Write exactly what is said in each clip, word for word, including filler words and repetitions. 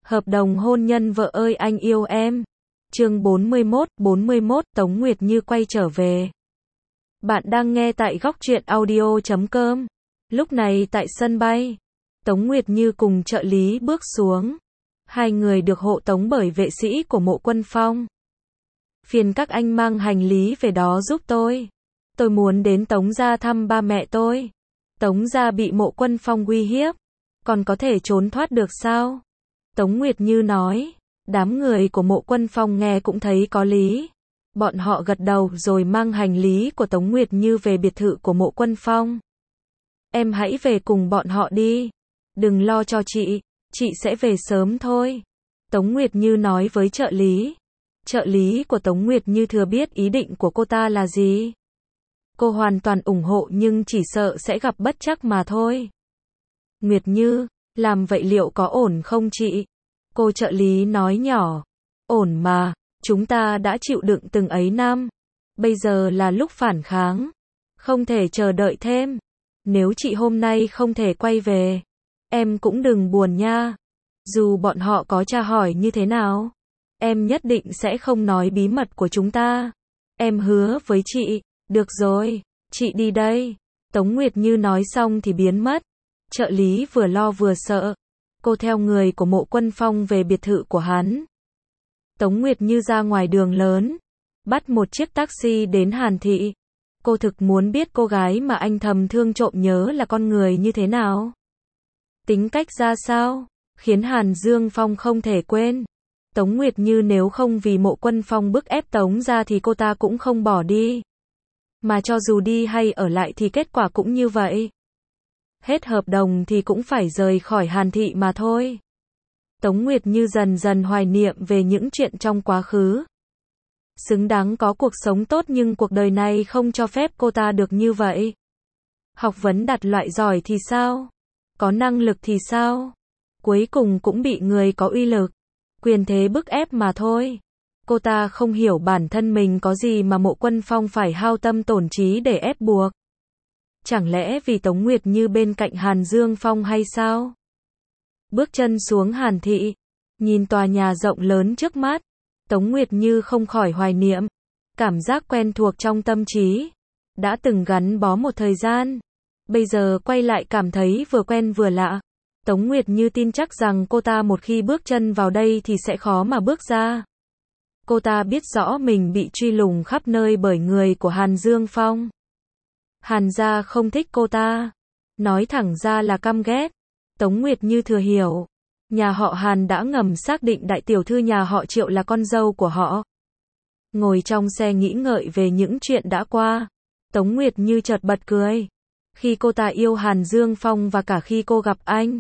Hợp đồng hôn nhân vợ ơi anh yêu em. Chương bốn mươi mốt, bốn mươi mốt, Tống Nguyệt Như quay trở về. Bạn đang nghe tại góc truyện audio chấm com. Lúc này tại sân bay, Tống Nguyệt Như cùng trợ lý bước xuống. Hai người được hộ tống bởi vệ sĩ của Mộ Quân Phong. Phiền các anh mang hành lý về đó giúp tôi. Tôi muốn đến Tống gia thăm ba mẹ tôi. Tống gia bị Mộ Quân Phong uy hiếp. Còn có thể trốn thoát được sao? Tống Nguyệt Như nói. Đám người của Mộ Quân Phong nghe cũng thấy có lý. Bọn họ gật đầu rồi mang hành lý của Tống Nguyệt Như về biệt thự của Mộ Quân Phong. Em hãy về cùng bọn họ đi. Đừng lo cho chị, chị sẽ về sớm thôi. Tống Nguyệt Như nói với trợ lý. Trợ lý của Tống Nguyệt Như thừa biết ý định của cô ta là gì. Cô hoàn toàn ủng hộ nhưng chỉ sợ sẽ gặp bất trắc mà thôi. Nguyệt Như, làm vậy liệu có ổn không chị? Cô trợ lý nói nhỏ. Ổn mà, chúng ta đã chịu đựng từng ấy năm. Bây giờ là lúc phản kháng. Không thể chờ đợi thêm. Nếu chị hôm nay không thể quay về, em cũng đừng buồn nha. Dù bọn họ có tra hỏi như thế nào, em nhất định sẽ không nói bí mật của chúng ta. Em hứa với chị. Được rồi, chị đi đây. Tống Nguyệt Như nói xong thì biến mất. Trợ lý vừa lo vừa sợ. Cô theo người của Mộ Quân Phong về biệt thự của hắn. Tống Nguyệt Như ra ngoài đường lớn, bắt một chiếc taxi đến Hàn Thị. Cô thực muốn biết cô gái mà anh thầm thương trộm nhớ là con người như thế nào. Tính cách ra sao, khiến Hàn Dương Phong không thể quên. Tống Nguyệt Như nếu không vì Mộ Quân Phong bức ép Tống ra thì cô ta cũng không bỏ đi. Mà cho dù đi hay ở lại thì kết quả cũng như vậy. Hết hợp đồng thì cũng phải rời khỏi Hàn Thị mà thôi. Tống Nguyệt Như dần dần hoài niệm về những chuyện trong quá khứ. Xứng đáng có cuộc sống tốt nhưng cuộc đời này không cho phép cô ta được như vậy. Học vấn đạt loại giỏi thì sao? Có năng lực thì sao? Cuối cùng cũng bị người có uy lực, quyền thế bức ép mà thôi. Cô ta không hiểu bản thân mình có gì mà Mộ Quân Phong phải hao tâm tổn trí để ép buộc. Chẳng lẽ vì Tống Nguyệt Như bên cạnh Hàn Dương Phong hay sao? Bước chân xuống Hàn Thị, nhìn tòa nhà rộng lớn trước mắt, Tống Nguyệt Như không khỏi hoài niệm, cảm giác quen thuộc trong tâm trí, đã từng gắn bó một thời gian, bây giờ quay lại cảm thấy vừa quen vừa lạ. Tống Nguyệt Như tin chắc rằng cô ta một khi bước chân vào đây thì sẽ khó mà bước ra. Cô ta biết rõ mình bị truy lùng khắp nơi bởi người của Hàn Dương Phong. Hàn gia không thích cô ta, nói thẳng ra là căm ghét. Tống Nguyệt Như thừa hiểu, nhà họ Hàn đã ngầm xác định đại tiểu thư nhà họ Triệu là con dâu của họ. Ngồi trong xe nghĩ ngợi về những chuyện đã qua, Tống Nguyệt Như chợt bật cười. Khi cô ta yêu Hàn Dương Phong và cả khi cô gặp anh,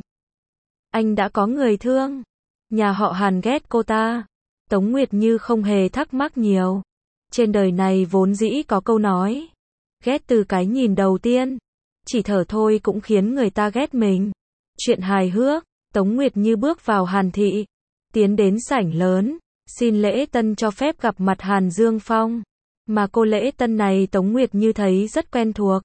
anh đã có người thương. Nhà họ Hàn ghét cô ta. Tống Nguyệt Như không hề thắc mắc nhiều. Trên đời này vốn dĩ có câu nói, ghét từ cái nhìn đầu tiên, chỉ thở thôi cũng khiến người ta ghét mình. Chuyện hài hước. Tống Nguyệt Như bước vào Hàn Thị, tiến đến sảnh lớn, xin lễ tân cho phép gặp mặt Hàn Dương Phong. Mà cô lễ tân này Tống Nguyệt Như thấy rất quen thuộc.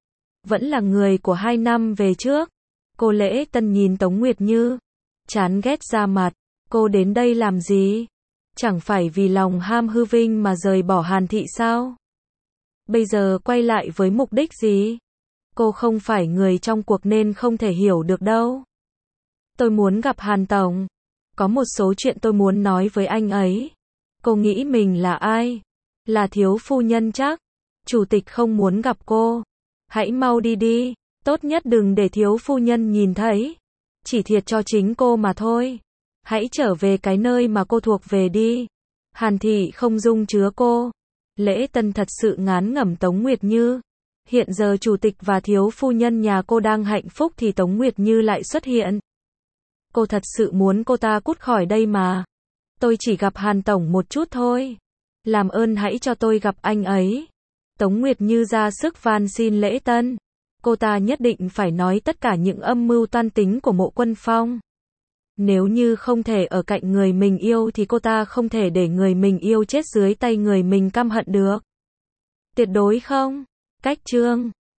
Vẫn là người của hai năm về trước. Cô lễ tân nhìn Tống Nguyệt Như, chán ghét ra mặt. Cô đến đây làm gì? Chẳng phải vì lòng ham hư vinh mà rời bỏ Hàn Thị sao? Bây giờ quay lại với mục đích gì? Cô không phải người trong cuộc nên không thể hiểu được đâu. Tôi muốn gặp Hàn Tổng. Có một số chuyện tôi muốn nói với anh ấy. Cô nghĩ mình là ai? Là thiếu phu nhân chắc. Chủ tịch không muốn gặp cô. Hãy mau đi đi. Tốt nhất đừng để thiếu phu nhân nhìn thấy. Chỉ thiệt cho chính cô mà thôi. Hãy trở về cái nơi mà cô thuộc về đi. Hàn Thị không dung chứa cô. Lễ tân thật sự ngán ngẩm Tống Nguyệt Như. Hiện giờ chủ tịch và thiếu phu nhân nhà cô đang hạnh phúc thì Tống Nguyệt Như lại xuất hiện. Cô thật sự muốn cô ta cút khỏi đây mà. Tôi chỉ gặp Hàn Tổng một chút thôi. Làm ơn hãy cho tôi gặp anh ấy. Tống Nguyệt Như ra sức van xin lễ tân. Cô ta nhất định phải nói tất cả những âm mưu toan tính của Mộ Quân Phong. Nếu như không thể ở cạnh người mình yêu thì cô ta không thể để người mình yêu chết dưới tay người mình căm hận được. Tuyệt đối không. Cách chương